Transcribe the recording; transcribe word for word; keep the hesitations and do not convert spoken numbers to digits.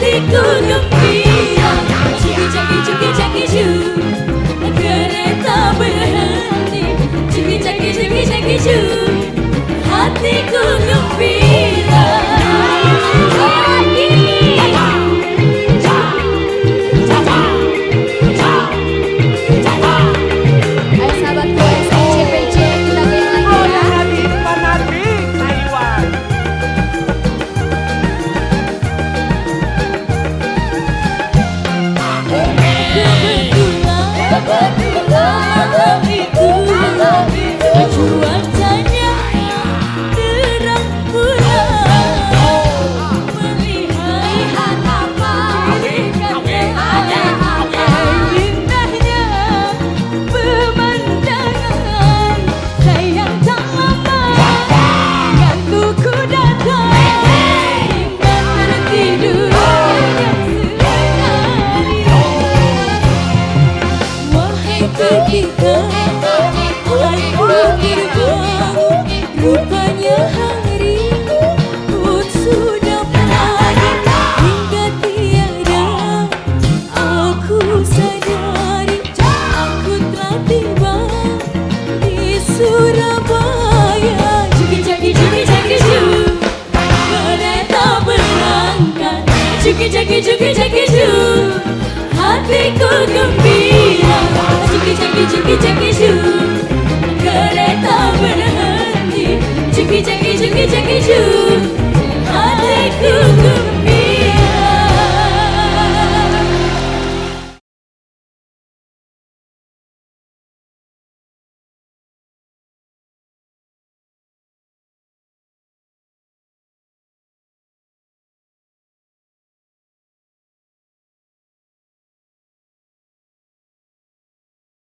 hatiku gembira. Cuki caki cuki caki cu, kereta berhenti. Cuki caki cuki caki cu, hatiku gembira. Cuacanya terang bulan, melihat apa ada apa indahnya pemandangan. Sayang tak lama gantuku datang dan tertidur sekali. Wahai ketika rupanya hari pun sudah pagi, hingga tiada aku sadari aku telah tiba di Surabaya. Cuki caki cuki caki cu, kereta berangkat. Cuki caki cuki caki cu, hatiku gembira. Cuki caki cuki caki